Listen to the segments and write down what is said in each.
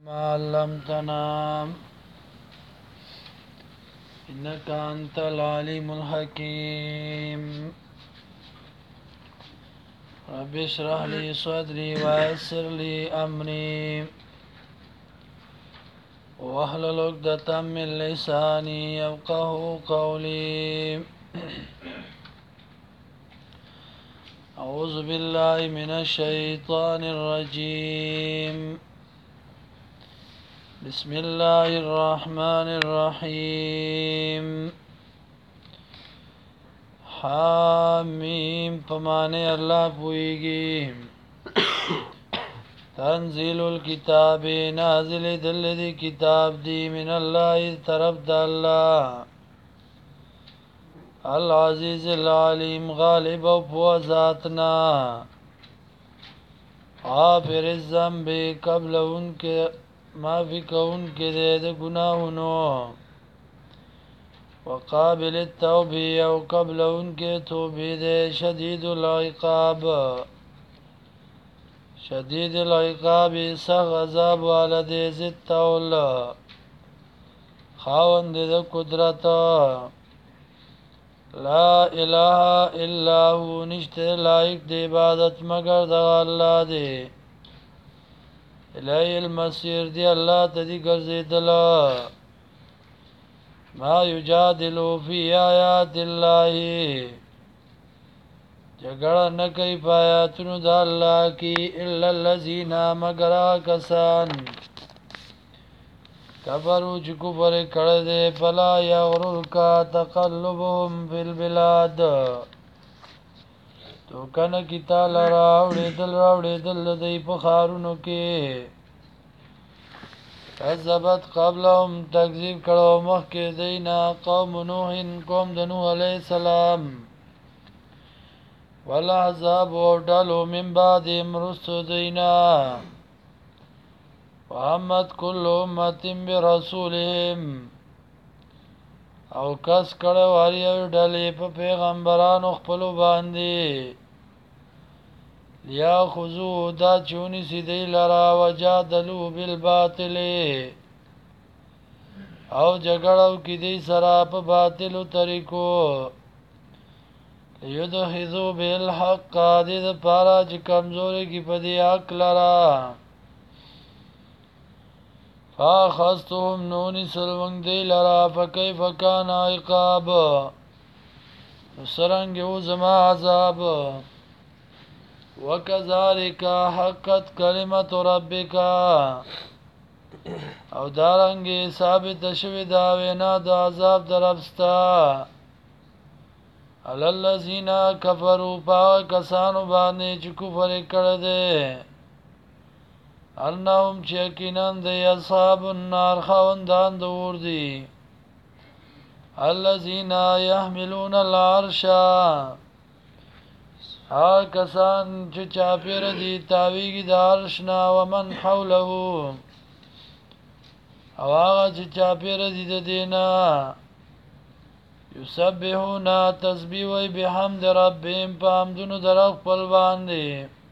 ما علمتنا إنك أنت العليم الحكيم رب اشرح لي صدري ويسر لي أمري واحلل عقدة من لساني يفقهوا قولي أعوذ بالله من الشيطان الرجيم بسم الله الرحمن الرحيم حامیم پمانے اللہ پوئیگی تنزیل الكتاب نازل دل دی کتاب دی من اللہ طرف دا اللہ العزیز العلیم غالب و پو ذاتنا غافر الذنب قبل ان کے معافی کا ان کے دے گناہنو وقابل التوبی او قبل ان کے توبی دے شدید العقاب سخ عذاب والدے زد طول خاوند دے قدرت لا الہ الا ہو نشتے لائق دے عبادت مگر دا اللہ دے الیہ المصیر دی اللہ تدی گرزی دلا ما یجادلو فی آیات اللہ جگڑا نکی پایاتنو دا اللہ کی الا اللذین مگر آکسان کفرو چی کفر کردے فلا یغررکا تقلبهم فی البلاد تو کنکی تال راوڑی دل دی پخارونو کی کذبت قبلهم تکذیب کرو مخ کے دینا قوم نوح قوم دنوح علیہ السلام والاحزاب وڈالو من بعد مرسو دینا وحمد کل امت برسولهم او کس کرو هر یو ڈالی پا پیغمبرانو خپلو باندی لیا خضو دا چونی سی دی لرا وجادلو بالباطل او جگڑو کی دی سرا پا باطلو طریقو لیدخذو بالحق دید پارا چی کمزوری کی پا دی حق لرا فاخستهم نونی سلونگ دی لرا فکیف کان عقاب نسرنگ او زما عذاب وکذالک حقت کلمت ربک او دارنگی ثابت شوی داوینا دا عذاب دربستا علی اللذین کفروا پاک کسانو باندې چې کفر کړی انهم چې یقیناً دی اصحاب النار خاوندان د اور دي الذین یحملون العرش هغه کسان چې چاپېره دي تاویږي د عرش نه ومن حوله او هغه چې چاپېره دي د دې نه یسبحون تسبیح وی بحمد ربهم په حمدونو د رب خپل باندې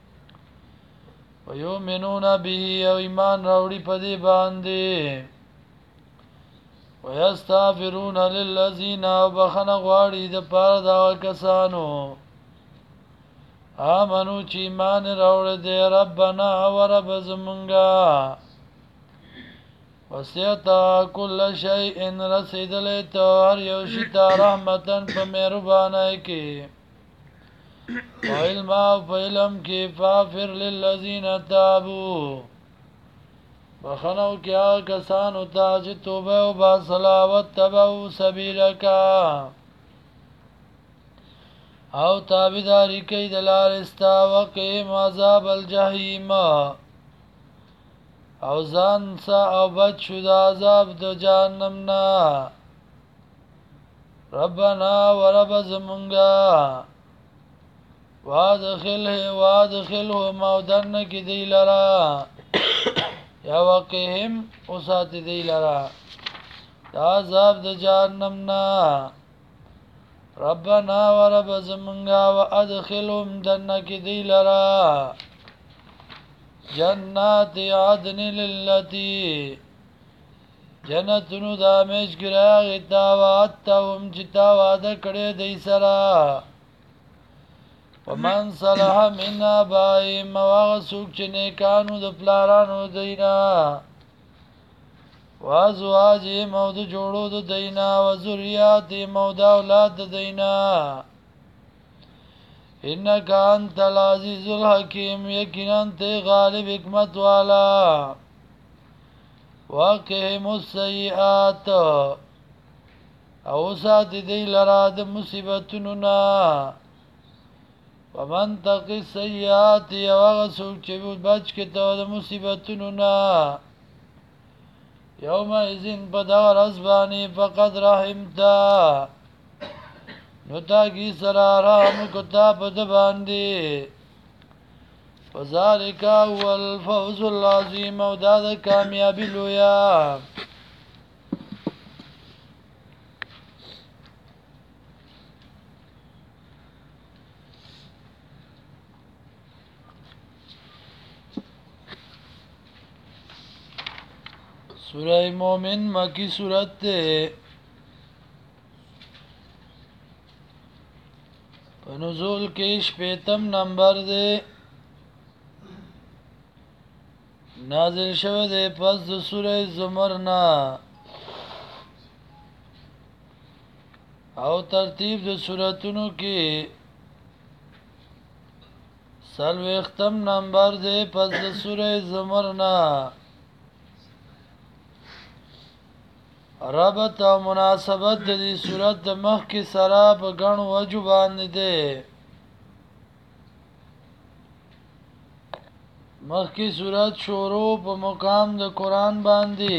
ویؤمنون به او ایمان راوړي په دې باندې ویستغفرون للذین او بخنه غواړي د پاره د هغه کسانو آمنو چې ایمان راوړی دی ربنا او رب زمونږه وسعت کل شیء رسیدلی ته هر یو شي ته رحمتن په مهربانۍ کې وعلم او په علم کې فاغفر للذین تابوا بخنو کې هغه کسانو ته چې توبه وباسله واتبعوا سبیلک او تابعداري کوي د لارې ستا وقهم عذاب الجحیم او ځان سا او بچ شو د عذاب د جهنم نه ربنا ورب زمونږه وادخلهم او دنه کې دی لرا یا وقهم اوسات دی لرا د عذاب د جهنم نه ربنا ورب زمونږه وادخلهم دنه کې دی لرا جنات عدن للتی جنتونو دا میش گراغ اتاواتاهم چتا وعده کڑی دی سرا ومن صلح من آبائهم واغسوک چه نیکانو د پلارانو دینا وازواجهم او د جوړو د دینا وذریاتهم او د اولاد د دینا انک انت العزیز الحکیم یقینا ته غالب حکمت والا واقهم السیئات او سات دی لرا د مصیبتونو نا ومن تقی السیئات یوغسوک چه بچ کتو د مصیبتونو نا یوم ازین پدغر ازبانی فقد رحمتا نتا کی سرارام کتا پد باندی وذالکا هو الفوز العظیم او داد کامیابی لویا سورہ مومن مکی سورت تے نزول کے شپیتم نمبر دے نازل شوه دے پس د سورہ زمر نا او ترتیب د سورتونو کی سلویختم نمبر دے پس د سورہ زمر نا ربط او مناسبت د دې صورت د مخ کې سره په غنو وجو باندې ده مخ کې صورت شروع په مقام د قران باندې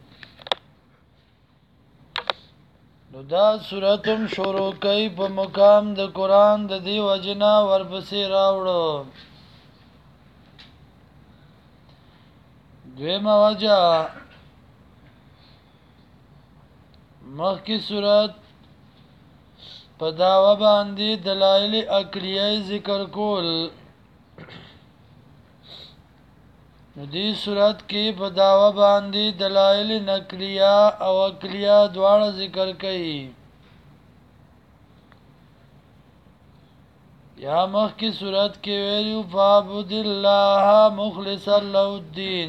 نو دا صورت هم شروع کوي په مقام د قران د دې وجنا ورپسې راوړو دویمه وجه مخی صورت په داوا باندې دلایل عقلیه ذکر کول نو دې صورت کې په داوا باندې دلایل نقلیه او عقلیه دواړه ذکر کړي یا مخی صورت کې ویلو فعبد الله مخلصا له الدين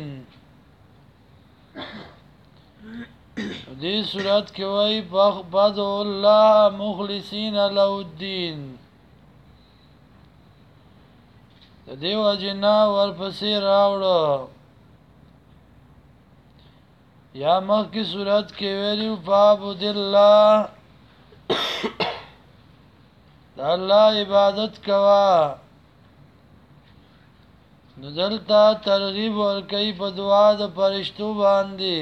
دې صورت کې وای فعبد الله مخلصین له الدين د دې وجنا ورپسې راوړو یا مخکې صورت کې ویلو فعبد الله د الله عبادت کوا نو دلته ترغیب ورکوي په دعا د فرشتو باندې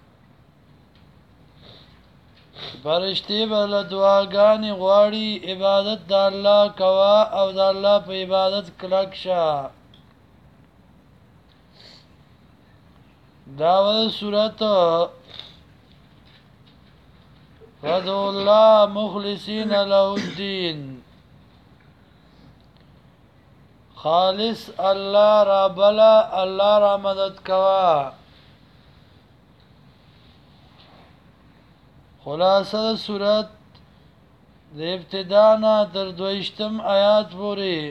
فرشتي بل دعاګانې غواړي عبادت د الله کوا او د الله په عبادت کلک شه داول صورت فدعو الله مخلصین له الدین خالص الله را بلا الله را مدد کوا خلاصه صورت د ابتدا نه تر 22م آیات پورې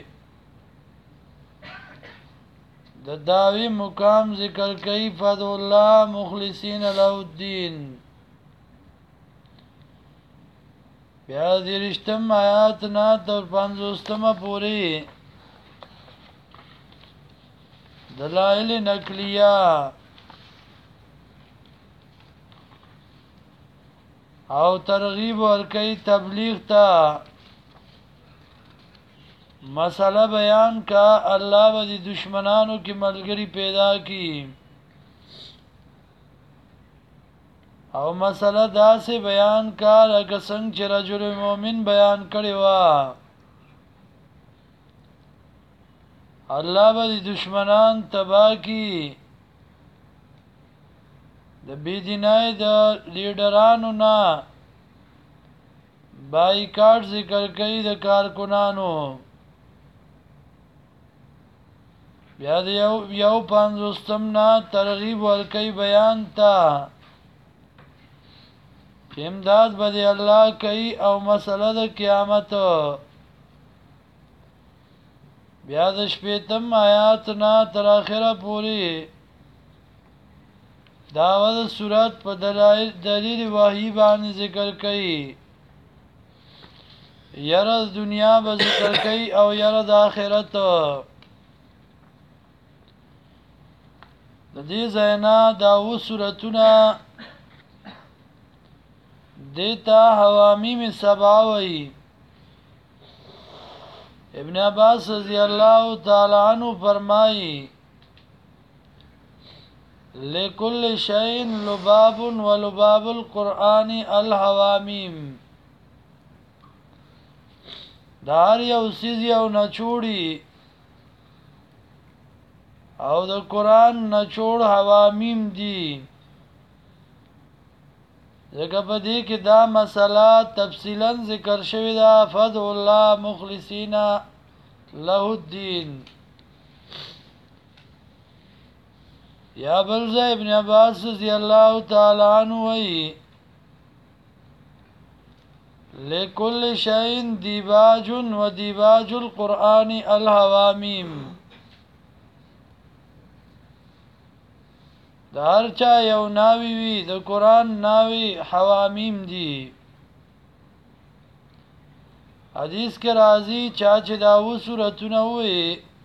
د داوی مقام ذکر کوي فدعو الله مخلصین له الدین بیا 30م آیات نه تر 50م پورې دلائل نقلیه او ترغیب ورکی تبلیغ تا مسئلہ بیان کا اللہ و دی دشمنانو کی ملگری پیدا کی او مسئلہ دا سے بیان کا لکه څنګه چې رجل مومن بیان کړي وا الله به دشمنان تبا کی د بيدینای د لیډرانو نه بایکاټ ذکر کوي د کارکونانو بیا د یو پنځوستم نه ترغیب ورکوي بیان ته چې امداد به د الله کوي او مسله د قیامت. بیا د شپېتم آیات نه تر اخره پورې داوود صورت په دلیل وحی باندې ذکر کوي. یره دنیا به ذکر کوي او یره د آخرت. د دې ځاینا دا و صورتونه دیتا حوامیم سبا وی. ابن عباس رضی اللہ تعالی عنہ فرمائی لکل شیء لباب ولباب القرآن الحوامیم. دار یو سیز یو نچوڑی او د قرآن نچوڑ حوامیم دی. ځکه په دې کې دا مسله تفصیلا ذکر شوې ده فدع الله مخلصین له الدین. یا بلزا ابن عباس رضی اللہ تعالی عنہ وی لکل شیء دیباج و دیباج القرآن الحوامیم. د هر چا یو ناوی وي د قرآن ناوی حوامیم دی. حدیث کې راځي چا چې دا و سورتونه وي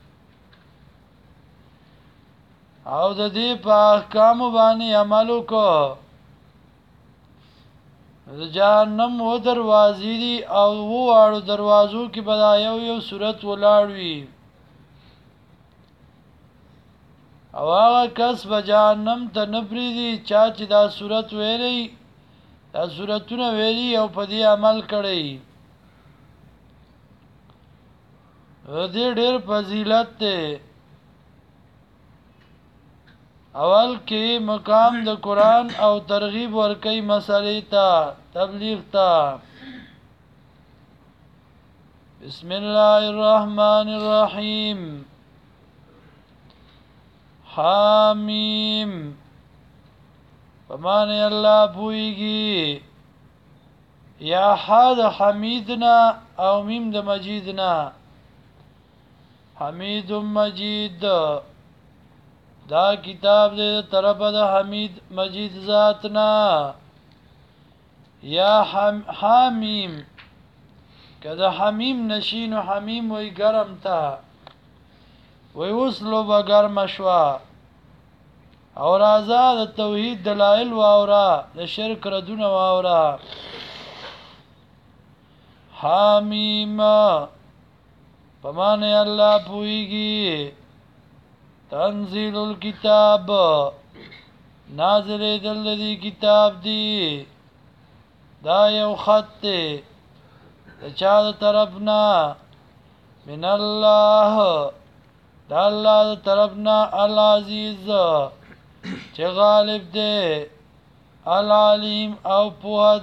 او د دې په احکامو باندې عمل وکړو د جهنم و دروازې دي او واړو دروازو کې به دا یو صورت ولاړ وي او هغه کس به جهنم ته نه پرېږدي چا چې دا صورت ویلی دا صورتونه ویلي او په دې عمل کړی. دې ډېر فضیلت دی. اول کې مقام د قرآن او ترغیب ورکوي مسئلې ته تبلیغ ته. بسم الله الرحمن الرحیم. حامیم فمانه الله پویږي یا حد حمیدنا او میم د مجیدنا. حمید مجید دا کتاب دې طرف د حمید مجید ذاتنا. یا حامیم کدا حمیم نشین و حمیم وی گرم تا وی وصلو با گرم شوا اور آزاد توحید دلائل واورا د شرک ردون واورا. حامیم پمانے اللہ پوئیگی. تنزیل الکتاب نازل دل دی کتاب دی دا یو خط دی دا چا دا طرفنا من اللہ دا اللہ دا طرفنا العزیز چه غالب دے العلیم او پوها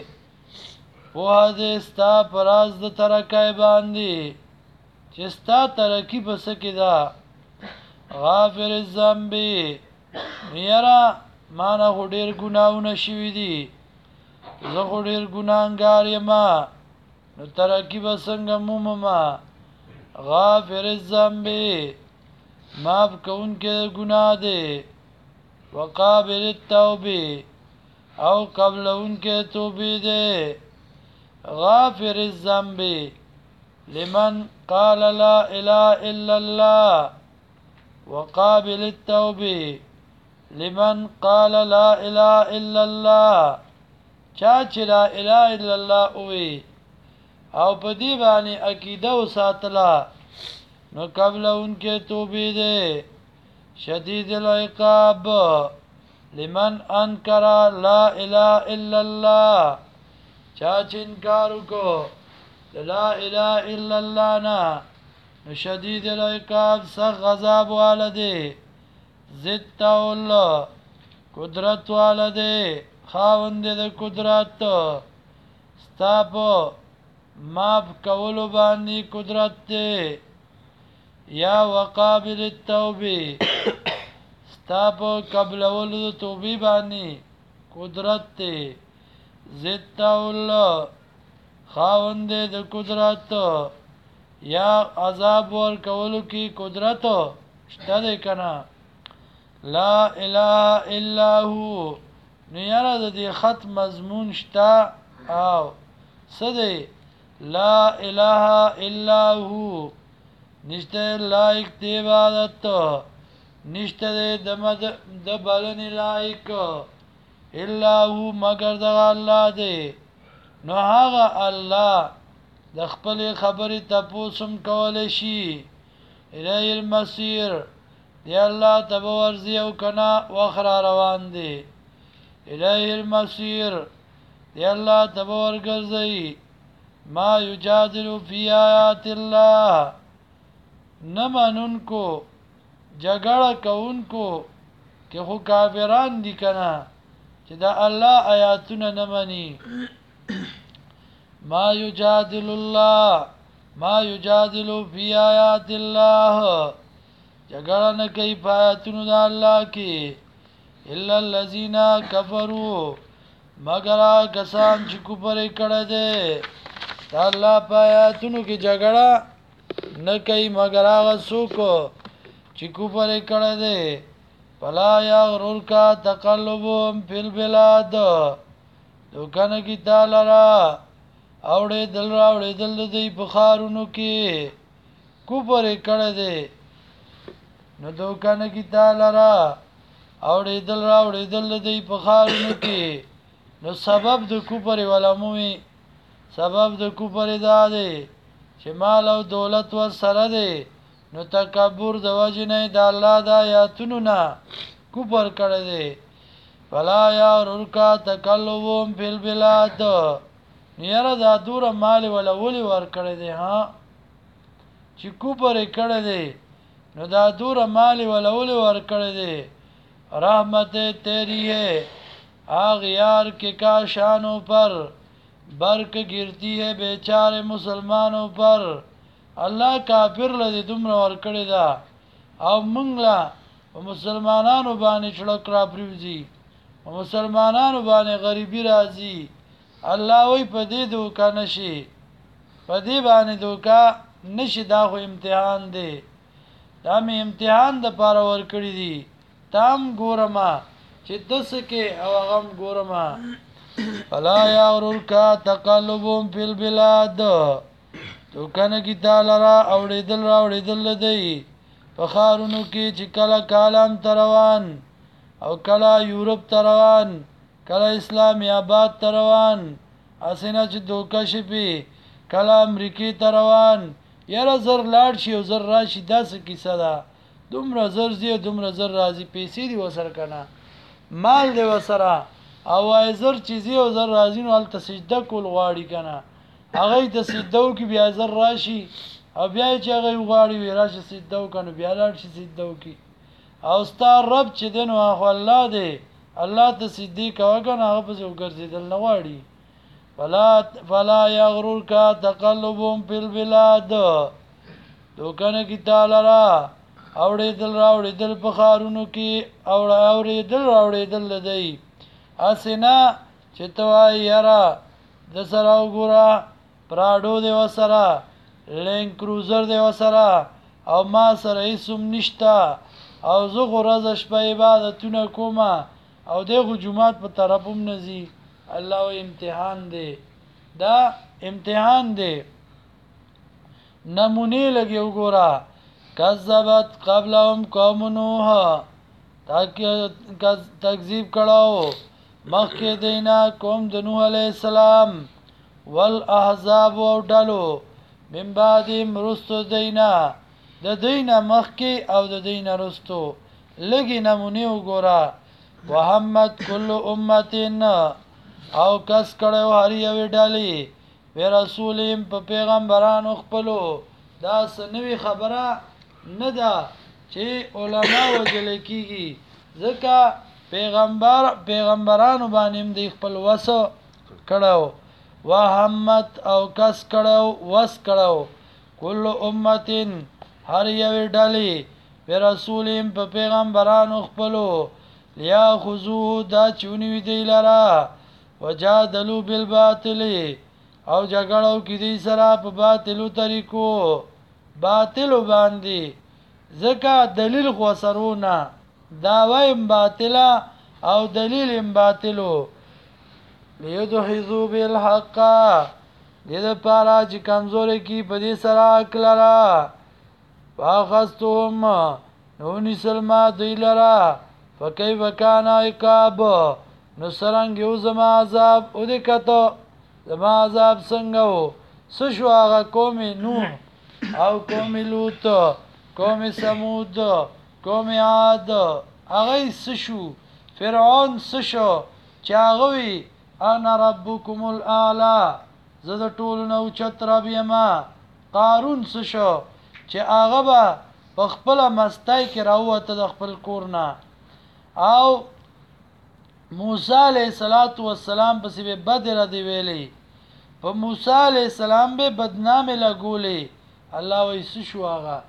دے ستا پراز دا ترکای باندی چه ستا ترکی بسکی دا. غافر الذنبی میرا مانا خو ډیر ګناونه شوي دي زه خو ډیر ګناهګار یم نو ترقی به څنګه مومما. غافر الذنبی معاف کوونکی ګناه دی. وقابل التوبې او قبلونکی توبې دی. غافر الذنبی لمن قال لا اله الا الله وقابل التوبې لمن قال لا اله الا الله. چا چې لا اله الا الله وی او په دې باندې عقیده وساتله نو قبل انکه توبې ده. شدید العقاب لمن انکر لا اله الا الله. چا چې انکار وکړو لا اله الا الله نه شدید العقاب سخت غضب والده. ضد الله قدرت والده خاوند د قدرت ستا په معاف کولو باندې قدرت دی. یا وقابل التوبه ستا په قبلولو د توبې باندې قدرت دی زدت الله خاوند د قدرت یا عذاب ورکولو کې قدرت شته دی کنه لا اله الا هو نو یاره د دې خط مضمون شته او سده لا اله الا هو نشته لایق دی عبادت نشته د بلنې لایق الا هو مگر د الله دی نو هغه الله د خپل خبرې تپوسم کولای شي الی المسیر دی الله تبورزی او کنا واخر روان دی الی المسیر دی الله تبور ګرځي ما یجادل فی آیات الله نمانونکو جګړه کوونکو که خو کافران دي کنه چې دا الله آیاتونه نه مني ما یجادل فی آیات الله جګړه نه کوي په آیاتونو د الله کې الا الذين كفروا مگر کسان چې کفر کړه دي دا الله په آیاتونو کې جګړه نه کوي مگر هغه څوک چې کفر کړه دي فلا یغررک تقلبهم فی البلاد دوکانه کی تعالی را اوړې دل دی په خارونو کې کفر کړه دي نو دوکانه کی تعالی را اوړې دل دی په خارونو کې نو سبب د کفر ولموي سبب د کفر دا دی چې مال او دولت ور سره دی نو تکبر د وجنه د الله د آیاتونو نه کفر کړی دی فلا یغررک تقلبهم فی البلاد نیره دا دور مال ولا ولی ور کړی دی ها چې کفر کړی دی نو دا دور مال ولا ولی ور کړی دی رحمت تیری ہے آغیار کے کاشانوں پر برق گرتی ہے بیچارے مسلمانوں پر الله کافر لدی دومره ورکړی دا او موږ لا مسلمانانو باندې چړک را پریوزي مسلمانانو باندې غریبی راځي الله وی په دې دوکا نشي په دې باندې دوکا نشي دا خو امتحان دی دا مې امتحان د پاره ورکړی دی تام ګورما چې دسکه او غم ګورما فلا یغررک تقلبهم فی البلاد تو کنه کی تعالی را اوړېدل دی په خارونو کې چې کله کالام تروان او کله یورپ تروان کله اسلامي آباد تروان اسنه چې دوکه شپې کله امریکای تروان یاره زر لاړ شي او زر راشي داسې کیسه ده دومره زر زی دومره زر راځي پیسې دی وسر کنه مال دی وسره او زر چیزی او زر راځي نو الته سجده کول غواړي کنه هغه د سجدو کې بیا زر راشي او بیا چې هغه غواړي وی راشي سجدو کنه بیا لاړ شي سجدو کې او ستار رب چې دین واخو الله دی الله ته سجدي کوي کنه هغه په څو ګرځیدل نه غواړي فلا یغررک تقلبهم فی البلاد دوکانه کی تعالی را اوړېدل په خارونو کې اوړېدل دی اسینا چې توای یاره د سره وګوره پراډو دی وسره لینک کروزر دی وسره او ما سره هیڅوم نشته او زه خو ورځ شپه عبادتونه کومه او دغه جمعات په طرفم نزي الله و امتحان دی دا امتحان دی نمونه لګي وګوره کذبت قبلهم قوم نوح تکذیب کړهو مخکې دینا قوم د نوح علی السلام والاحزاب او ډلو من بعد مرستو دینا د دینا مخکې او د دینا رستو لګي نمونه وګوره وحمد کل امتین او کس کړو هر یو ډالي و رسولیم په پیغمبرانو خپلو دا سنوي خبره نه ده چې علما وجل کیږي ځکه پیغمبرانو باندې د خپل وسو کړو وحمد او کس کړو وس کړو کل امتین هر یوې ډلې برسولهم په پیغمبرانو خپلو لیاخذوه دا چې ونیوي دی لره وجادلوا بالباطل او جګړه وکړي دی سره په باطلو طریقو باطلو باندې ځکه دلیل خو سرونه دعوایم باطله او دلیلیم باطلو لیدحضوا بالحق دې دپاره چې کمزوري کی په دې سره حق لره فاخذتهم نو نیسل ما دوی لره فکیف کان عقاب نو څرنګه یو زما عذاب او دې کته زما عذاب څنګه و څه شو هغه قوم نوح او قوم لوط قوم ثمود قوم عاد هغه څه شو فرعون څه شو چې هغه وی انا ربکم الاعلى زه د ټولو نه اوچت رب یما قارون څه شو چې هغه به په خپله مستۍ کې راووته د خپل کور نه او موسی علیه السلام پسې به بد ردی ویلی په موسی علیه السلام به بدنامې لګولې الله وایي څه شو هغه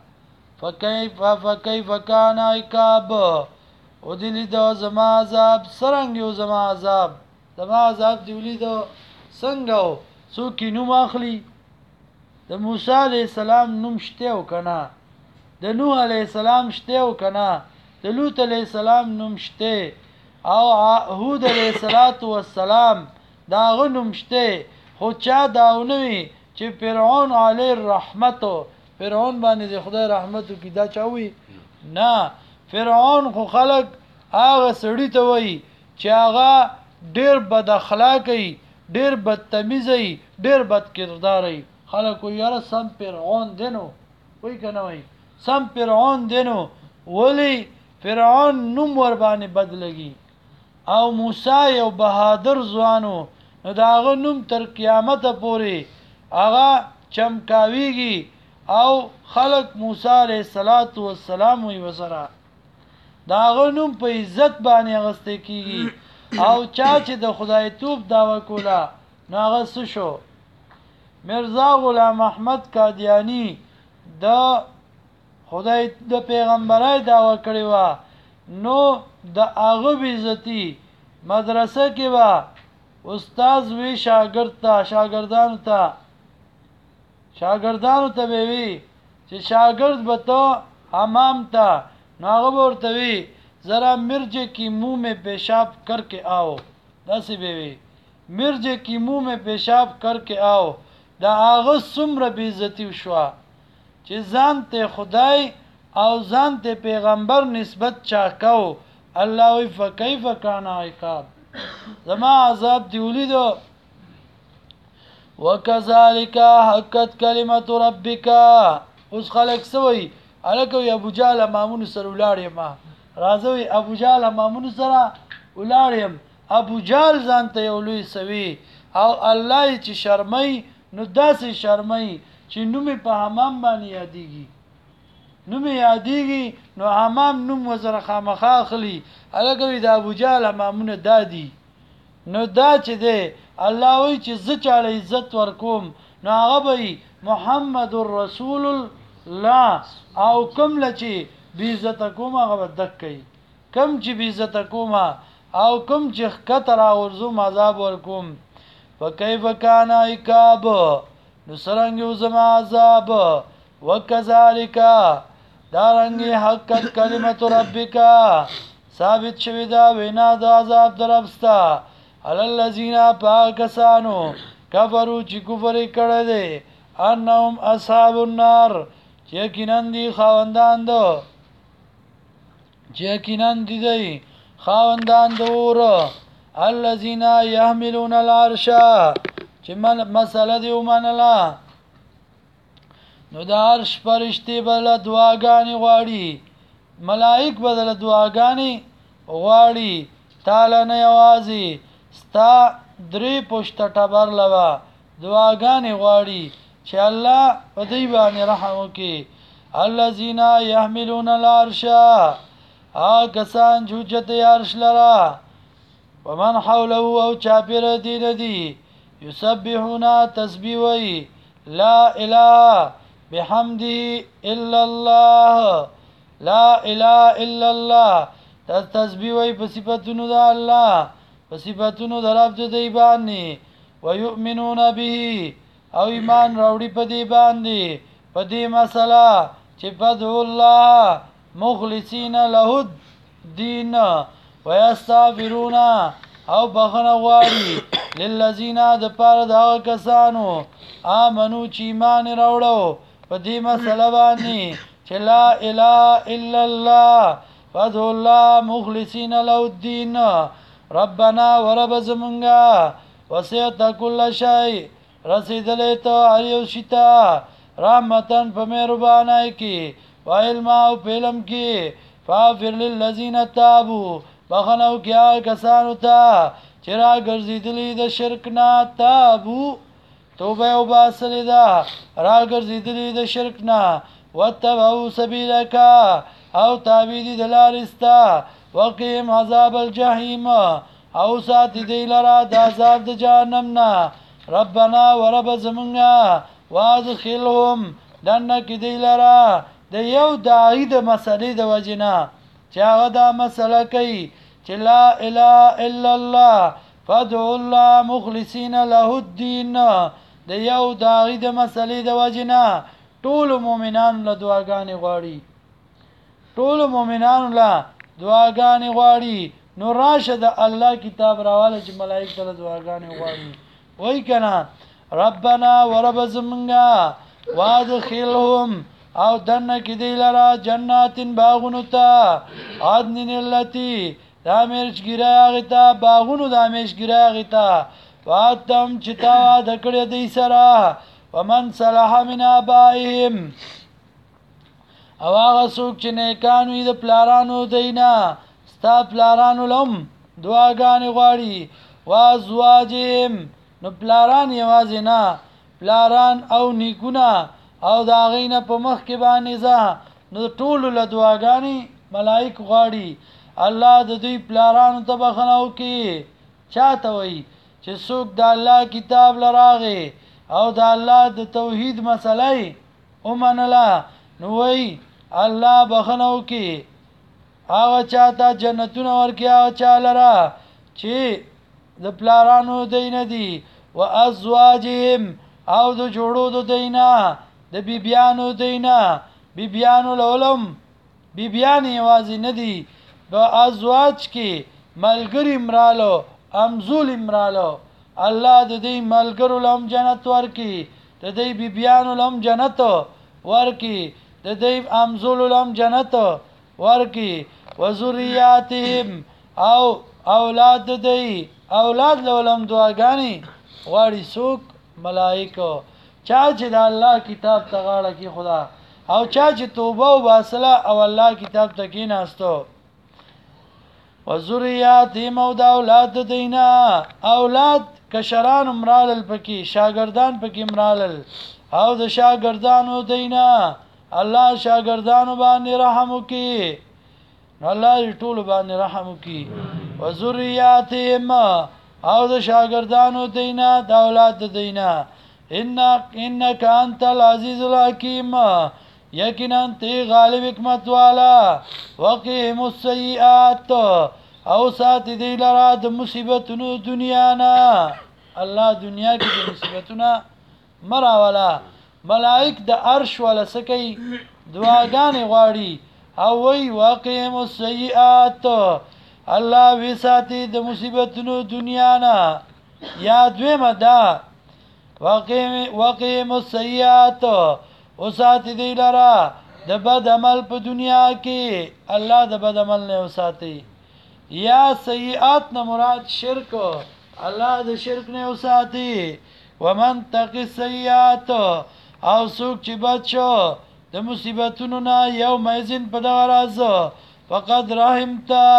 فکیف کان عقاب او دې لیدو زما عذاب څرنګه یو زما عذاب دې ولیدو څنګه و څوک یې نوم اخلي د موسی علیه السلام نوم شته او که نه د نوح علیه السلام شته او که نه د لوط علیه السلام نوم شته او هود علیه السلام د هغه نوم شته خو چا دا ونه وي چې فرعون علیه الرحمت فرعون باندې د خدای رحمت وکړي دا چا وي نه فرعون خو خلک هغه سړي ته وایي چې هغه ډېر بد اخلاقی ډېر بدتمیزی ډېر بد کرداری خلک وایي یاره سم فرعون دی نو وایي که نه وایي سم فرعون دی نو ولی فرعون نوم ور باندې بد لګي او موسی یو بهادر ځوانو نو د هغه نوم تر قیامته پورې هغه چمکاویږي او خلق موسی علیه السلام وی وسره د هغه نوم په عزت باندې اغسته کیږي او چا چې د خدای توب داوا کوله نو هغه څه شو مرزا غلام احمد قادیانی د خدای د پیغمبرای داوا کړی و نو د هغه بیزتی مدرسه کې و استاد وی شاگردانو ته به وی چې شاگرد به تو حمام ته نو هغه ورته وی ذرا مرجے کی منہ میں پیشاب کر کے آؤ داسې به وی مرجے کی منہ میں پیشاب کر کے آؤ دا هغه څومره بیزتی وشوه چې ځان ته خدای او ځان ته پیغمبر نسبت چا کو الله وی فکیف کان عقاب زما عذاب دی ولیدو وکذالک حقت کلمت ربک اوس خلک سوی الکه ابو جهل مامون سره ولاړ ما راځوي ابو جهل مامون سره ولاړ ابو جهل ځان ته یو لوی سوي او الله چې شرمای نو داسې شرمای چې نوم په حمام باندې یادېږي نو حمام نوم وزره خامخا اخلي الکه د ابو جهل مامون دادی نو دا چې دی الله وی چې زه چاله عزت ورکوم نو هغه به محمد رسول الله او کوم لچې بی عزت کوم هغه به دک کوي کم چې بی عزت کوم او کوم چې ښکته راورځوم عذاب ورکوم فکیف کان عقاب نو څرنګه یو زما عذاب وکذالک دارنګې حقت کلمت ربک ثابت شوی دا وینا د عذاب دربستا علی الذین پاکسانو کفروا چې کفر کړی دی انهم اصحاب النار چې یقینا دي خاوندان د اور الذین یحملون العرش چې مسله دی ومنله نو د عرش فرشتې بل دعاګانې غواړي ملائک بدل دعاګانې غواړي تعالی نه یوازې ستا درې پشته ټبر لوا دعاګانې غواړي چې الله په دې باندې رحم وکړي الذين يحملون العرش کسان چې چته عرش لرا ومن حوله او چاپیر دین دی یسبحون تسبیح وی لا اله بحمده الا الله لا اله الا الله تسبیح وای په صفاتونو د الله په صفاتونو د رب د دی باندې ويؤمنون به او ایمان راوړي په دی باندې په دې مسله چې فدعوا الله مخلصین له الدین ويستغفرون او بخنه غواړي للذین د پاره د کسانو آمنو چې ایمان راوړو په دې مسله باندې چې لا اله الا الله فدعوا الله مخلصین له الدین ربنا ورب زمونږه وسعت كل شيء رسیدلې ته هر یو شتا رحمتن په مهربانای کې وعلم او علم کې فاغفر للذین تابوا بخنو کیا کسانو ته چې را ګرځېدلې د شرک نه تابو توبه او باسلې ده را ګرځېدلې د شرک نه وتبعوا سبیلک او تابع دي دلارستا وقیم عذاب الجحیم او ساتي دی لرا د عذاب د جهنم نه ربنا ورب زمونږه وادخلهم دنه کې دی لرا د یو داعی د مسلې د وجنا چې هغه دا مسله کوي چې لا اله الا الله فدعوا الله مخلصین له الدین د یو داعی د مسلې د وجنا ټول مؤمنان له دعاګانې غواړي ټول مؤمنان له دعاګانې غواړي نو راشه د الله کتاب راواله چې ملائکه له دعاګانې غواړي وای کنه ربنا ورب زمونږه وادخلهم او دنه کې دی لرا جناتین باغونو ته عدن التي دامیش ګرای غتا باغونو دامیش ګرای غتا واتم چتا د کړه دی سره ومن صلح من ابائهم او هغه څوک چې نیکانو د پلارانو دینا ستا پلارانو لم دعاګانې غواړي وازواجهم نو پلاران یوازې نه پلاران او نیکونه او دا غینه په مخ کې باندې ځه نو ټول له دعاګانې ملائک غواړي الله د دوی پلارانو ته بخنه وکي چاته وي چې څوک د الله کتاب لراغه او د الله د توحید مسلې اومنلا نو وي الله بخنه وکي هغه چاته جنتونه ورکي هغه چالره چې د پلارانو دین دي او ازواجهم او د جوړو د دینا د بیبیانو دینا بیبیانو لولم بیبیان یوازې نه دي د ازواج کې ملګری مرالو امزول مرالو الله د دې ملګرو لم جنت ورکی د دې بیبیانو لم جنت ورکی د دې امزول لم جنت ورکی وذریاتهم او اولاد دې اولاد لولم دعاګانی غواړي څوک ملائکه چا چې د الله کتاب ته غاړه کې خدا او چا چې توبه او باصله او الله کتاب ته کې ناستو وذریاتهم او د اولاد دینا اولاد کشران امرال پکې شاګردان پکې امرال او د شاګردانو دینا الله شاګردانو باندې رحم وکي الله ټول باندې رحم وکي وذریاتهم او د شاګردانو دینا د اولاد دینا انک انت العزیز الحکیم یقینا تی غالب حکمت والا وقهم السیئات او ساتي دی لرا د مصیبتونو دنیا نه الله دنیا کې د مصیبتونو مراولا ملائک د عرش ولا سکی دعاګانې غواړي او وی وقهم السیئات الله وی ساتي د مصیبتونو دنیا نه یا دویمه ده وقیم السیئات او ساتي دی لرا د بد عمل په دنیا کې الله د بد عمل نه وساتي یا سیئات نه مراد شرک الله د شرک نه وساتي ومن تق السیئات او څوک چې بچو د مصیبتونو نه یوم ایزن په دغه راز فقد رحمتا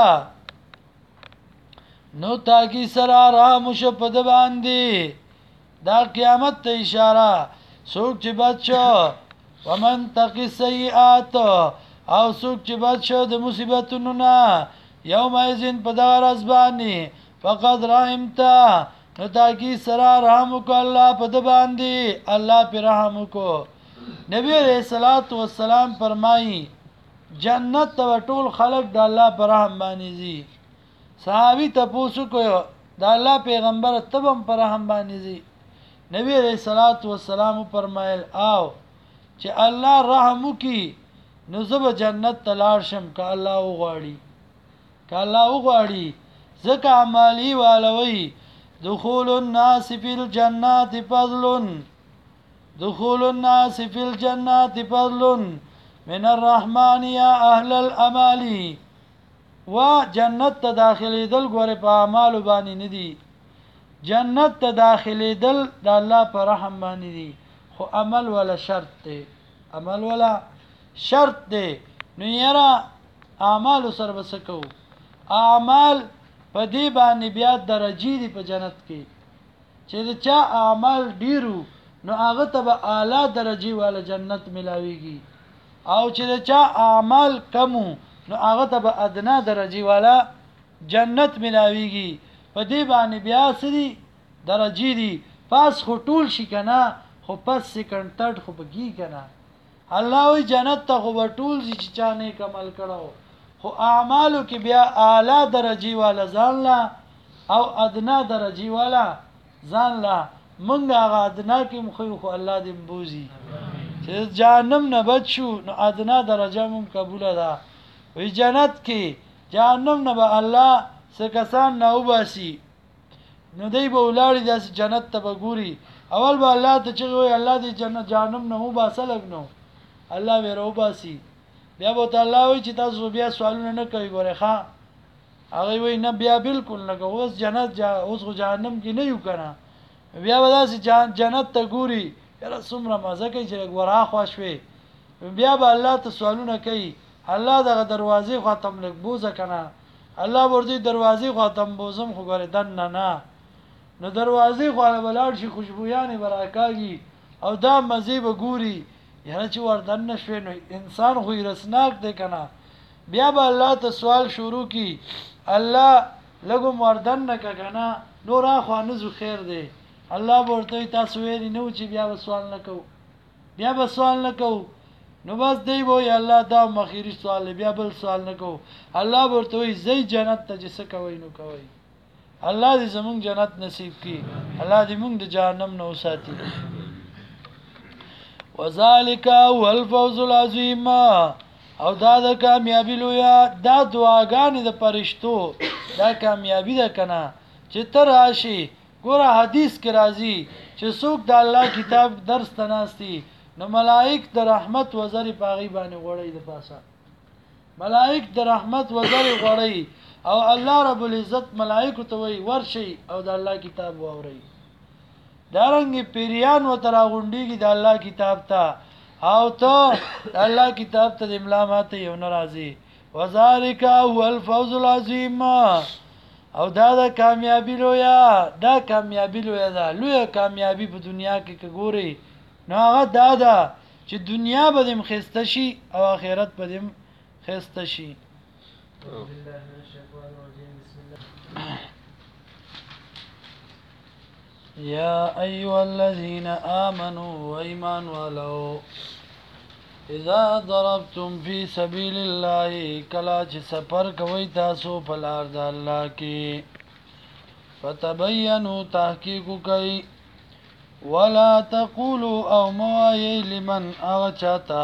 نو تاکی سره رحم شو په د باندې دا قیامت ته اشاره څوک چې بچو ومن تقی السیئات او څوک چې بچو د مصیبتونو نه یوم ایزن په دغه ورځ باندې فقد رحمتا نو تاکی سره رحم وکړه الله په د باندې الله پر رحم وکړه نبی علیہ الصلوۃ والسلام فرمایي جنت ته ټول خلق د الله پر رحم باندې زی صحابي تاسو کو د الله پیغمبر تبم پر رحم باندې زی نبی علیہ الصلوۃ والسلام فرمایل او چې الله رحم وکي نو زب جنت ته لاړ شم ک الله وغواړي زکه عملی والوي دخول الناس فی الجنات فضل من الرحمن یا اهل الامال و جنت ته داخلي دل ګوره په اعمال باندې ندي جنت ته داخلي دل د الله پر رحم باندې دي خو عمل ولا شرط دی نو یرا اعمال سره وسکو اعمال په دې باندې بیا درجی دي په جنت کې چې چا اعمال ډیرو نو هغه ته به اعلی درجی والا جنت ملاويږي او چې چا اعمال کمو نو هغه ته به ادنا درجی والا جنت ملاويږي په دې باندې بیا سری درجی دي پاس خو ټول شي کنه خو پس سکند ترد خو بگی کنه الله وی جنت ته خو ټول چې چا نه کمل کړو خو اعمالو کې بیا اعلی درجی والا ځان لا او ادنا درجی والا ځان لا مونږ هغه ادنا کې مخو الله دې مبوزي چې جهنم نه بچو نو ادنا درجه مم قبول ده وی جنت کې جهنم نه به الله سکسان نه وباسي نو دی به ولاړی داس جنت ته بګوري اول به الله ته چې وی الله دې جنت جهنم نه وباسه لګنو الله به روباسي بیا به الله وی چې تاسو بیا سوالونه نه کوي ګوره ښا هغه وی نه بیا بالکل نه اوس جنت اوس جهنم کې نه یو کنه بیا به داس جنت ته ګوري یاره څومره مزه کوي چې ورا خوښوي بیا به الله ته سوالونه کوي الله دغه دروازې خاتم لګ بوزه کنه الله ورته دروازې خاتم بوزم خو ګوره دن نه نو دروازې خو بلاړ شي خوشبويانه براکاږي او دا مزه به ګوري یاره چې وردن نشوي نو انسان خو رسناک دی کنه بیا به الله ته سوال شروع کی الله لګو وردن نه کنه نور اخو نزو خیر دی الله ورته تاسو ویری نو چې بیا به سوال نه کو نو بس دی وای الله دا مخیری سوال بیا بل سوال نه کو الله ورته وی زی جنت ته جس کوي نو کوي الله دې زمونږ جنت نصیب کړي الله دې موږ د جهنم نه وساتي وذالک هو الفوز العظیم او دا د کامیابی لویا دا دعاګانې د فرشتو دا کامیابی ده کنه چې تر راشي ګوره حدیث کې راځي چې څوک د الله کتاب درس تناستي نو ملائک د رحمت وزري پاغي باندې غوړي د پاسه ملائک د رحمت وزري غوړي او الله رب العزت ملائکه ته وی ورشي او د الله کتاب واوري دارنګ پیریان و ترا غونډيږي د الله کتاب ته او ته د الله کتاب ته د املا ماته یو ناراضي وذالک هو الفوز العظیم او دا د کامیابی لویا دا لویا کامیابی په دنیا کې ګوري نو هغه دا ده چې دنیا به دم خسته شي او آخرت به دم خسته شي یا ایها الذین آمنوا ایمان والو اذا ضربتم فی سبیل الله کلا چې سفر کوي تاسو په لار د الله کې فتبینوا تحقیق کوي ولا تقولوا او موای لمن اغچتا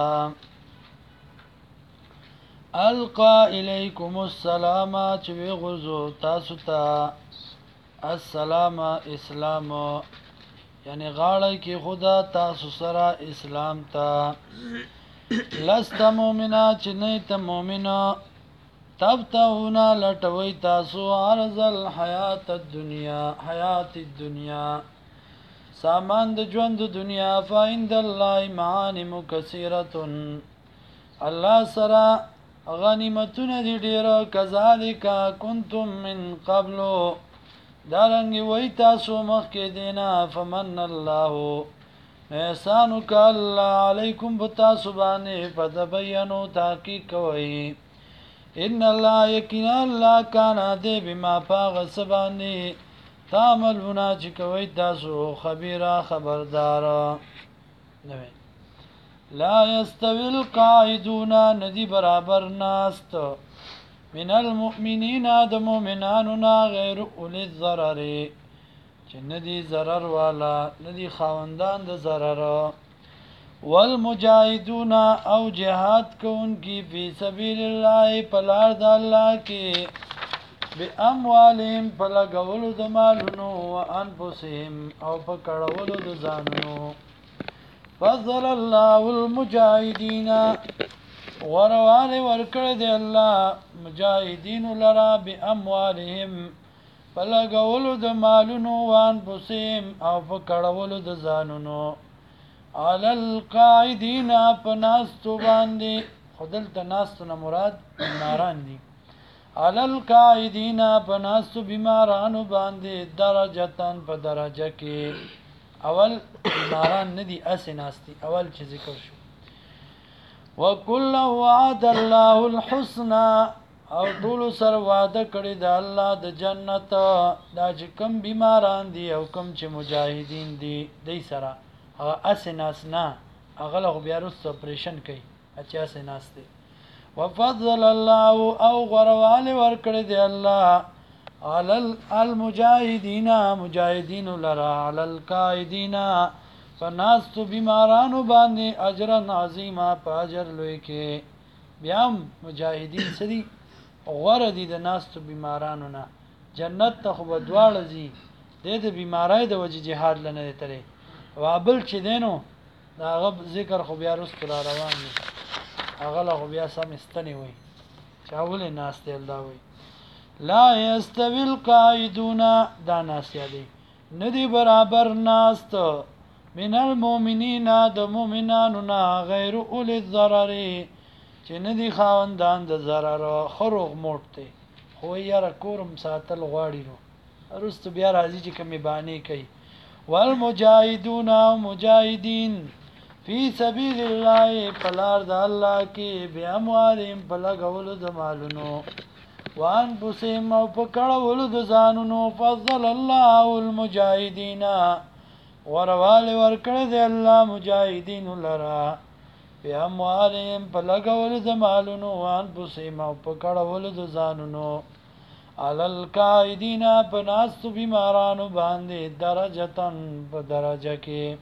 القا الیکم السلام چې وی غزو تاسو ته السلام اسلام یعنی غاړه کې خدا تاسو سره اسلام ته لست مؤمنا چې نه ته مؤمنا تبتغون لټوي تاسو عرض الحیات الدنیا سامان د ژوند د دنیا فایند الله معانم کثیره الله سره غنیمتونه دي ډیر کذالک کنتم من قبل دارنګ وای تاسو مخکې دینا فمن الله احسانک الله علیکم بتاسو باندې فتبینوا تحقیق کوي ان الله یقینا الله کان دې بما پاغ سبانی تعملون چې کوي تاسو خبيره خبردار نه لا يستوي القاعدون ندی برابر ناست من المؤمنین د مؤمناننا غیر اولی الضرر چې ندی ضرر والا ندی خاوندان د ضرر والمجاهدون او جهاد کوونکی فی سبیل الله پلار د الله کې باموالهم پلګولو د مالونو او انفسهم او پکړولو د ځانونو فضل الله المجاهدین ورواله ورکړه دی الله مجاهدین لرا باموالهم پلګولو د مالونو او انفسهم او پکړولو د ځانونو علی القاعدین پناستو باندې خدل تناستو نه مراد بیماران دي علی القاعدین پناستو بیمارانو باندې درجتن په درجه کې اول بیماران ندي اسناستی اول چې ذکر شو وکل وعد الله الحسنى او ټول سر وعده کړی د الله د جنت دا چې کم بیماران دي او کم چې مجاهدین دي دای سره اسناس نه اغلغ بیا رست اپریشن کوي اچھا اسناس دي وفضل الله او غروال ورکړي دی الله علل المجاهدین مجاهدین لرا علل قائدین فناست بیمارانو باندې اجر عظیما پاجر لوی کې بیا مجاهدین سری غره دي د ناست بیمارانو نه جنت ته خو بدواړه زی د بیمارای د وجه جهاد لنه ترې وابل چې دینو دا غب ذکر خو بیا رسول روان دي اغه خو بیا سم استنی وي چاول ناس ته الله وي لا یستوی القاعدون دا ناس یادي ندی برابر ناست من المؤمنین د مؤمنانو نه غیر اولی الضرر چې ندی خاوندان د ضرر خروغ موټ خو یاره کورم ساتل غواړي نو رست بیا راځي چې کمی باندې کوي والمجاهدون مجاهدین فی سبیل الله پلار د الله کې بیاموالهم پلګولو د مالونو وان بوسیم او پکړولو د ځانونو فضل الله المجاهدین ورواله ورکړه د الله مجاهدین لرا بیاموالهم پلګولو د مالونو وان بوسیم او پکړولو د ځانونو علل قائدین پناست بیمارانو باندې درجتن په درجه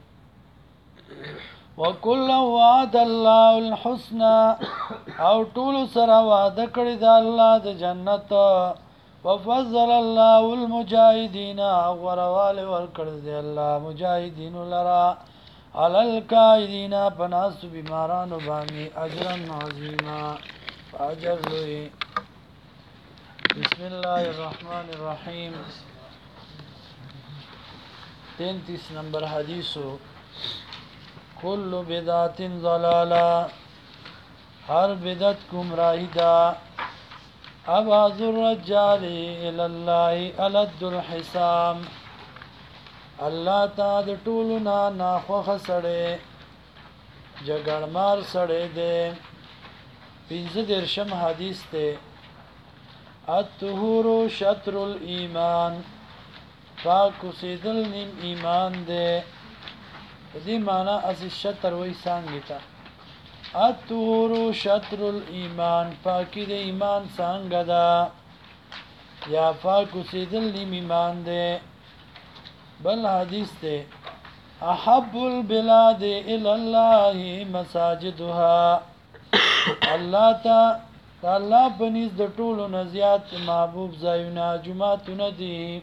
کې وکل وعد الله الحسنى او ټول سره وعده کړی د الله د جنت وفضل الله المجاهدین غروال ورکړی د الله مجاهدین لرا علل قائدین پناست بیمارانو باندې اجر عظیما اجر لوی بسم الله الرحمن الرحیم 33 نمبر حدیثو کل بدعت ضلاله هر بدعت گمراهی دا ابعض الرجال الى الله الد الحسام الله تا د ټولو نه خوخه سړی جګړمار سړی دی 15 حدیث ته الطهور شطر الایمان پاک سیدل نیم ایمان دے دې معنا از شطر وای څنګه تا الطهور شطر الایمان پاکی د ایمان څنګه دا یا پاک سیدل نیم ایمان دے بل حدیث ته احب البلاد الى الله مساجدها الله تا الله بنز د ټولو نزيات محبوب زایونه جمعهونه دي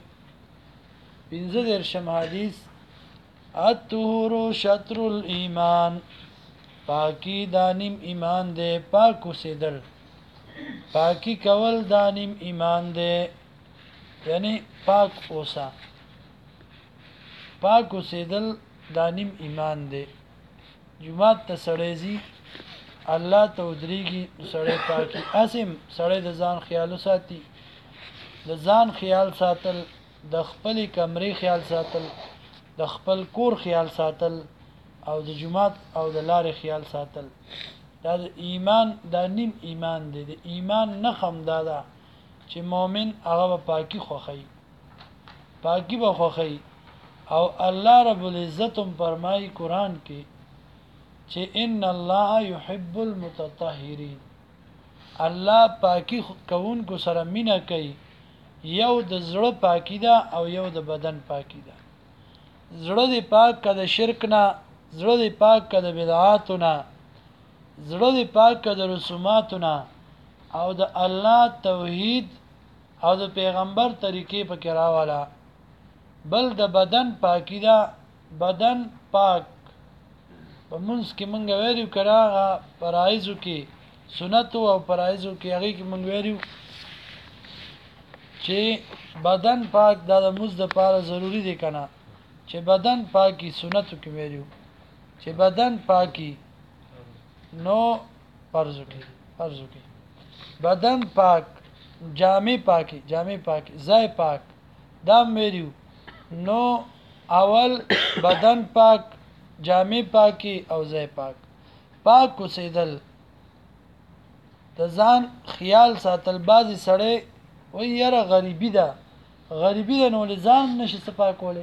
15 حدیث الطهور شطر الایمان پاکی دانیم ایمان دے پاک اوسیدل پاکی کول دانیم ایمان دے یعنی پاک اوسا پاک اوسیدل دانیم ایمان دے جمعات ته سړیزي الله ته ودرېږي سړی پاکي اسم سړی د ځان خیال ساتي د ځان خیال ساتل د خپل کمرې خیال ساتل د خپل کور خیال ساتل او د جمعات او د لارې خیال ساتل دا د ایمان دا نیم ایمان دی د ایمان نه خم دادا چې مؤمن هغه پاکي خوخی پاکي به خوخی او الله رب العزت فرمایي قران کې چې ان الله يحب المتطهرين الله پاکي کوونکو سره مینا کوي یو د زړه پاکي ده او یو د بدن پاکي ده زړه دی پاک کده شرک نه زړه دی پاک کده بدعاتو نه زړه دی پاک کده رسوماتو نه او د الله توحید او د پیغمبر طریقې په کې راواله بل د بدن پاکی دا بدن پاک په منځ کې مونږ ویلو کراغه فرایضو کې سنت او فرایضو کې هغه کې مونږ ویلو چې بدن پاک د موږ د لپاره ضروری دی کنه چې بدن پاکي سنتو کې ویلو چې بدن پاکي نو فرضو کې بدن پاک جامع پاکي ځای پاک دا ویلو نو اول بدن پاک جامع پاکی او ځای پاک اوسېدل د ځان خیال ساتل بازي سړی وای یاره غریبی ده نو ځان نشي صفا کوله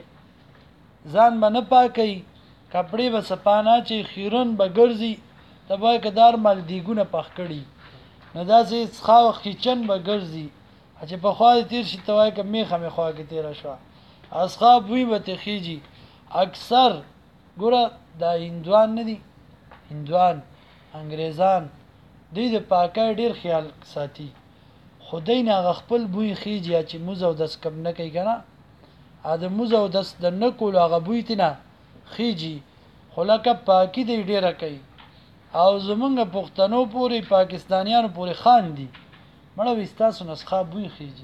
ځان باندې پاکي کپڑے به صفانه چې خیرن به ګرځي تبای کدار مال دیګونه پخ کړي نو داسې څخه خچن به ګرځي چې په خوا تیر شي توای ک میخه خوا کې تیر شو اصحاب وی به تخیجی اکثر ګوره دا هندوان نه دي هندوان انګريزان د دې پاکه ډیر خیال ساتي خدای نه غخپل بوی خيجی چې موزه او دس کم نه کوي کنه ا د موزه او دس د نه کول هغه بوی تنه خيجی خلکه پاکي دی ډیره کوي او زمونږ پښتنو پوری پاکستانیانو پوری خان دي مړه وستاسو نسخه بوی خيجی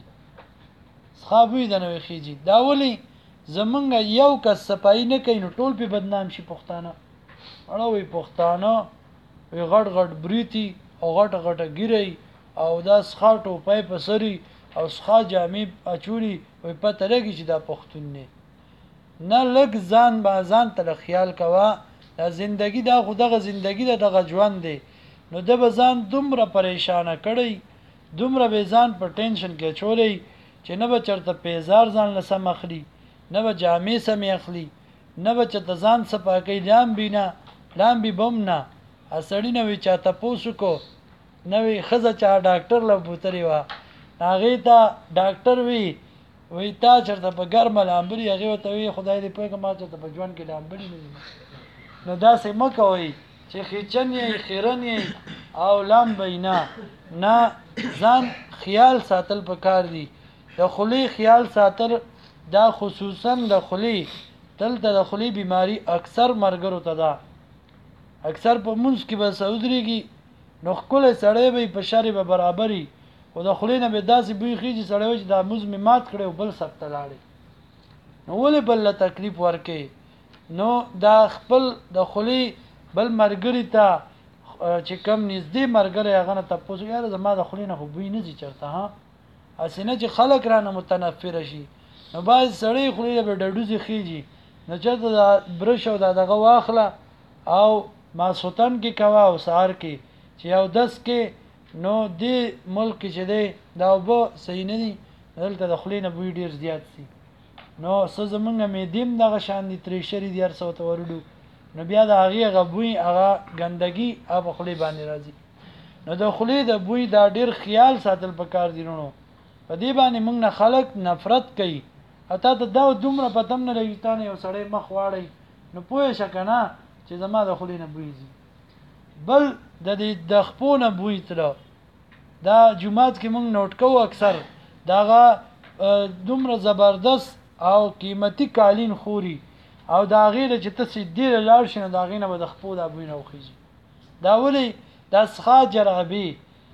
صحابوی د نوې خيجی دا ولي زمونږ یو کس صفای نه کوي نو ټول په بدنام شي پښتانه اړه وي پښتانه وي غټ بریتی او غټ ګیری او دا سخاټو پای په سری او سخا جامع اچولی وي پته لګی چې دا پښتون نه لګ ځان با ځان ته خیال کوا دا زندگی دا خدغه زندگی دغه ژوند دی نو د بزان دومره پریشانه کړی دومره به ځان په ټینشن کې چولې چې نه به چرته پیزار ځان لسم اخلي نه به جامې سم اخلي نه به چته ځان صفاکې لام بي بمنا اسړی نه وی چاته پوسو کو نه وی خزه چا ډاکټر له بوتري وا هغه ته ډاکټر وی تا چرته په ګرمه لامبري هغه ته وی خدای دې په کما چرته په ژوند کې لامبري نه دا سه مکوي چې خېچن یې خیرن یې او لام بینا نه ځان خیال ساتل پکار دي د خلی خیال ساتل دا خصوصا د خلی دلته د خلی بیماری اکثر مرګرو ته ده اکثر په منځ کې به سعودريږي نو خپل سړی به په شری به برابرۍ او د خلی نه به داسې بوی خيږي سړی چې د موز می مات کړي او بل سخت لاړي نو ولې بل تکلیف ورکې نو دا خپل د خلی بل مرګري ته چې کم نږدې مرګري هغه نه تاسو یاره زما د خلی نه خو بوی نه دي چرته ها اسنه چې خلک رانه متنفر شي نو باز سړی خلی به ډډوزي خيږي نو چې د برش او دغه واخله او ما سوتن کې کوا او سار کې چې یو دس کې نو دی ملک چې دی دا وبو صحیح نه دي دلته د خلی نه بوی ډیر زیات سي نو سزمنګ مې دیم دغه شان دي ترې شری دي 400 ورډو نو بیا د هغه غبوی هغه ګندګي اب خلی باندې راځي نو د خلی د بوی دا ډیر خیال ساتل پکار دي نو په دې باندې موږ نه خلق نفرت کوي اته دا دومره پتم نه لګیتانه یو سړی مخ واړی نو پوه شکنه چې زما د خلی نه بوی زی بل د خپونه بوی تر دا جمعات کې موږ نوٹ کوو اکثر داغه دومره زبردست او قیمتي قالین خوري او دا غیره چې ته سیدی لاړ شنه دا غینه به د خپو د بوی نه وخیږي دا ولی د سخا جرابي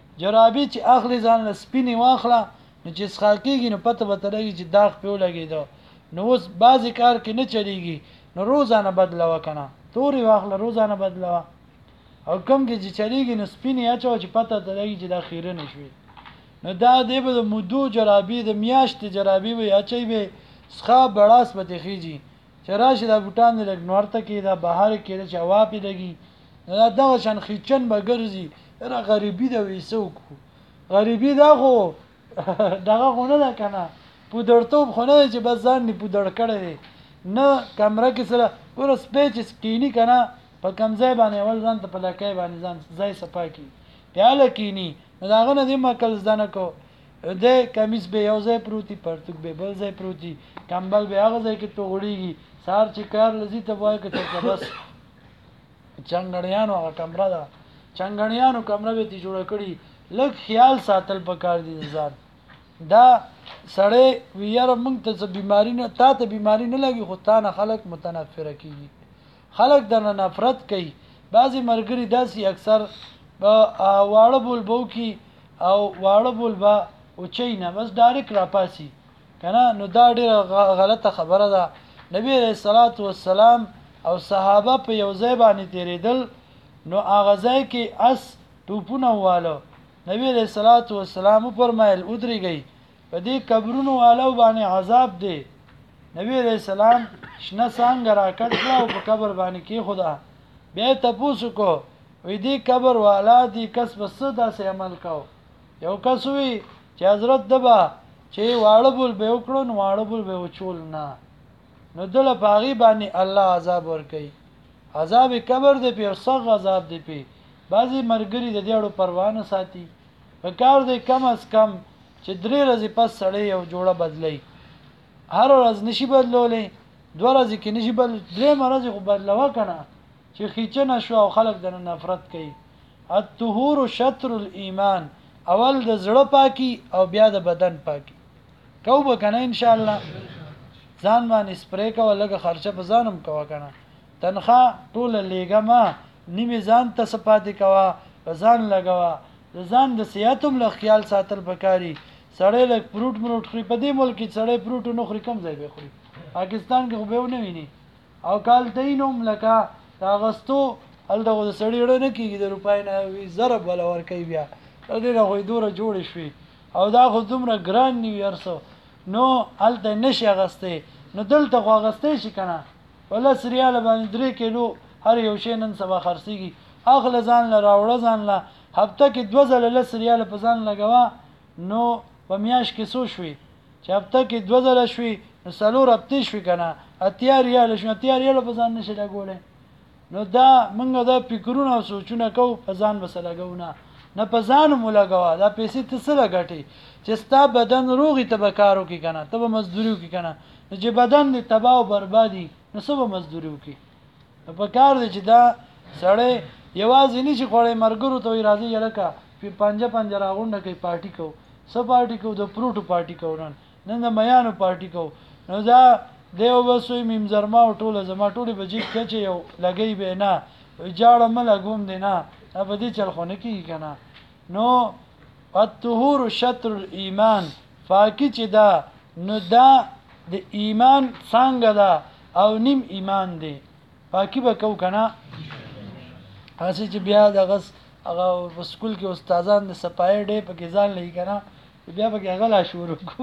چې اخلي ځان له سپینی واخله نو چې سخا کېږي نو پته به ترېږي چې داغ پیو لګېدو نو اوس بعضې کار کې نه چلیږي نو روزانه بدلوه که نه تورې واخله روزانه بدلوه او کم کې چې چلیږي نو سپینې اچوه چې پته ترېږي چې دا خیرنې شوې نو دا دی به د مودو جرابي د میاشتې جرابي به اچوي به سخا بړاس به تخیږي چې راشي دا بوټان دې لږ نورته کې دا بهار کې چې هوا پې لګي دا دغه شان خیچن به ګرځي را غریبي ده ویسو غریبي دا خو دغه خو نه ده که نه پودرتوب خو نه دی چې بس ځان دې پودر کړی دی نه کمره کې سره ګوره سپی چې کیني که نه په کم ځای باندې ول ځان ته په لکای باندې ځان ځای صفا کی پیاله کینی نو داغه نه دې مکل ځنه کو د کمیس به یو ځای پروتي پرتګ به بل ځای پروتي کمبل به هغه ځای کې توغړیږي سار چې کار لذي ته وای کې ته بس چنګړیانو هغه کمره ده چنګړیانو کمره به تی جوړ کړي لږ خیال ساتل پکار دي ځان دا سړی ویره مونږ ته بیماری نه تا ته بیماری نه لګي خو تا نه خلک متنفره کیږي خلک د نفرت کوي بعضی مرګري داسي اکثر واړه بول بو کی او واړه بول با او چینه بس ډایرک را پاسي کنه نو دا ډیره غلطه خبره ده نبی رسول الله والسلام او صحابه په یو ځای باندې تیرېدل نو هغه ځای کې اس ټوپونه والو نبی رسول الله والسلام فرمایل ودرېږي په دې قبرونو والو باندې عذاب دی نبی رسول الله شنه څنګه راکړ او په قبر باندې کې خدا بیا تاسو کو وې دې قبر والا دي کس بس داسې عمل کاو یو کس وی چې حضرت دبا چې واړه بول به وکړو نو واړه بول به وچول نه نو دله باغی باندې الله عذاب ور کوي عذاب قبر دی په صغ عذاب دی په بعضی مرګري د دیړو پروانه ساتي په کار دی کم از کم چې درې ورځې پس سړی یو جوړه بدلی هر ورځ نشي بدلولې دوه ورځې کې نشي بدل درې ورځې خو بدلوه کنه چې خېچنه شو او خلک د نفرت کوي الطهور شطر الایمان اول د زړه پاکي او بیا د بدن پاکي کو به کنه ان شاء الله ځان باندې سپری کوه لږه خرچه په ځانم کوه کنه تنخواه ټوله لیږه ما نیمې ځان ته صفاتې کوه په ځان لګوه د ځان د صحتم له خیال ساتل پکاري سړی لږ فروټ مروټ خوري په دې ملک کې سړی فروټ نه خوري کم ځای به خوري پاکستان کې خو به ونه ویني او کال دینوم لکه راغستو هلته د سړی اړه نه کېږي د روپای نه وي ضرب ولا ورکوي بیا دې نه خو دوره جوړې شوي او دا خو دومره ګران نه وي هر څه نو هلته نشي اغستی نو دلته خو اغستی شي که نه په 10 ریاله باندې 3 کیلو هر یو شی نن سبا خرڅېږي اخله ځان له راوړه ځان له هفته کې 2 ځله 10 ریاله په ځان لګوه نو په میاشت کې څو شوي چې هفته کې 2 ځله شوي نو 4 هفتې شوي که نه 8 ریاله شوي 8 ریاله په ځان نشي لګولی نو دا موږ دا فکرونه او سوچونه کوو په ځان بسه لګو نه په ځان مو لګوه دا پیسې ته څه لګټې چې ستا بدن روغې ته به کار وکړي که نه ته به مزدوري وکړي که نه نو چې بدن دې تباه او بربادي نو څه به مزدوري وکړي نو په کار دی چې دا سړی یوازې نه چې خوړی مرګرو ته وایي راځئ هلکه پنجه راغونډه کوي پارټي کوو څه پارټي کوو د فروټو پارټي کوو نن د میانو پارټي کوو نو دا دیو بس وي میم زرما او ټوله زما ټولې به جیب کچې یو لګی به نه جاړه مه لګوم دی نه په دې چل خو نه کېږي که نه نو الطهور شطر الایمان پاکي چې ده نو دا د ایمان څنګه ده او نیم ایمان دی پاکي به کوو که نه هسې چې بیا دغه هغه په سکول کې استادان د صفایي ډې پکې ځان لري که نه بیا پکې هغه لا شروع کړو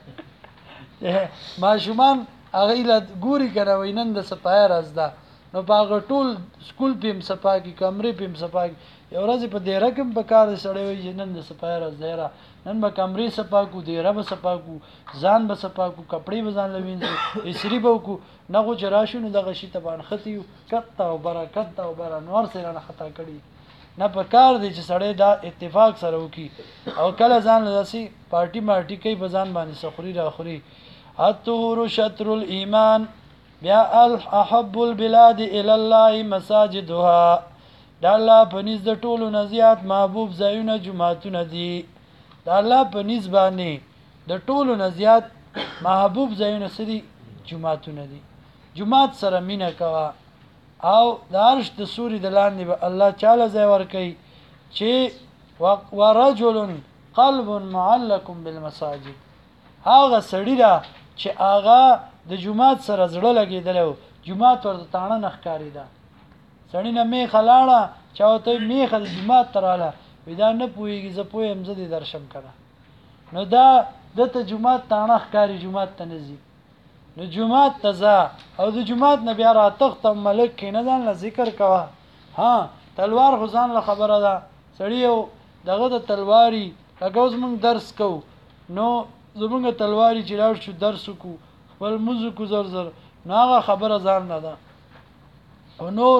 ماشومان هغه له ګوري که نه وایي نن د صفایي ورځ ده نو په هغه ټول سکول پې هم صفا کړي کمرې پې هم صفا کړي یو ورځ په دیره کې هم په کار د سړی وایي چې نن د صفایي ورځ دی یاره نن به کمرې صفا کړو دیره به صفا کړو ځان به صفا کړو کپړې به ځان له وینځو استري به وکړو نه خو چې راشو نو دغه شي ته به نښتي یو کته او بره کته او بره نور سره نه خطا کړي نه په کار دی چې سړی دا اتفاق سره وکړي او کله ځان له داسې پارټي مارټي کوي په ځان باندې سخوري راخوري الطهور شطر الایمان بیا احب البلاد الى الله مساجدها دا الله په نس د ټولو نه زیات محبوب ځایونه جماعتونه دي دا الله په نس باندې د ټولو نه زیات محبوب ځایونه سدي جماعتونه دي جماعت سره مینه کوه او د عرش د سوري د لاندې به الله چاله ځای ورکوي چې ورجل قلب معلق بالمساجد هغه سړی ده چې هغه د جماعت سره زړه لګېدلی و جماعت ورته تاڼه نه ښکارېده سړی نه میخه لاړه چا ورته میخه د جماعت ته راله وایي دا نه پوهېږي زه پوهېږم زه دې درشم که نه نو دا دته جماعت تاڼه ښکاري جماعت ته نه ځي نو جماعت ته ځه او د جماعت نه بیا راتښته ملک کښېنه ځان له ذکر کوه ها تلوار خو ځان له خبره ده سړي یو دغه د تلواري لکه اوس موږ درس کوو نو زمونږ تلواري چې لاړ شو درس وکړو خپل لمونځ وکړو زر نو هغه خبره ځان نه ده او نور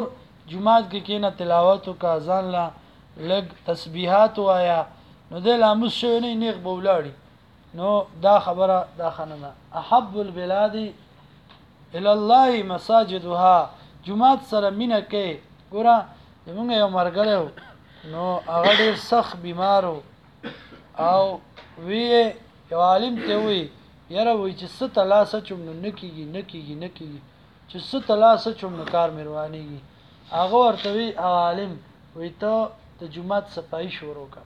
جمعات کې کینه تلاوت کا ځان لا لګ تسبیحات وایا نو د لاموس شو نه نیغ بولاړي نو دا خبره دا خننه احب البلاد الى الله مساجدها جمعات سره مینه کې ګوره موږ یو مرګلو نو هغه ډیر سخت بیمارو او وی یو عالم ته وی یاره وی چې ست الله سچوم نو نکیږي چې ست الله سچوم نو کار مروانیږي هغه ورته وی عالم وی ته د جمعات صفای شروع کا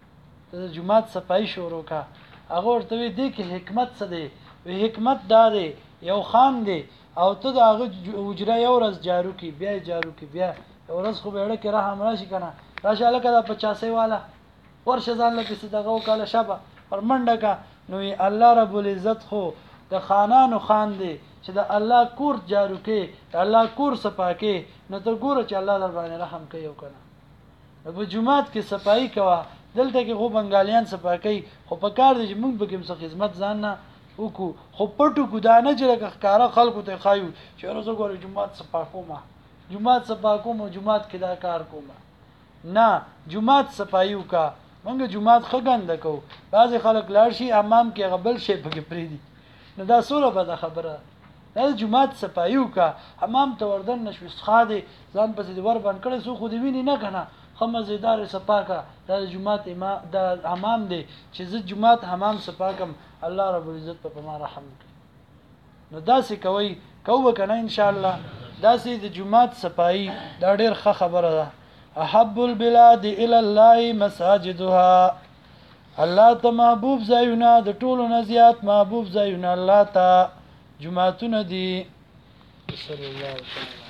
هغه ورته وی دی کې حکمت څه دی وی حکمت دا دی یو خان دی او ته د هغه وجره یو ورځ جارو کی بیا یو ورځ خو به اړه کې رحم راشي کنه راشه لکه دا 85 والا ورشه ځان لکه صدقه وکاله شبه پر منډه کا نو الله رب العزت خو د خانانو خان دی چې د الله کور جارو کې د الله کور صفا کې نو ته ګوره چې الله در باندې رحم کوي او کنه په جمعات کې صفائی کوا دلته کې خو بنگالیان صفا کوي خو په کار دي چې موږ به کوم څه خدمت ځان نه وکړو خو پټو کو دا نه چې ښکارا خلکو ته خایو چې ورځو ګوره جمعات صفا کوم او جمعات کې دا کار کوم نه جمعات صفایو کا موږ جمعات خګند کو بعض خلک لاړ شي امام کې غبل شي په کې پریدي نو دا سوره به خبره دا جمعات صفایو کا امام ته وردن نشو خاده ځان په دې ور باندې کړي سو خو دې ویني نه کنه خمزیدار صفاکا دا جمعات امام دا امام دی چې زه جمعات حمام صفاکم الله رب العزت په ما رحم کوي نو داسې کوو کنه ان شاء الله داسې د جمعات صفائی دا ډېر ښه خبره ده احب البلاد الى الله مساجدها الله ته محبوب ځایونه د ټولو نه زیات محبوب ځایونه الله ته جمعتونه دي صلی الله علیه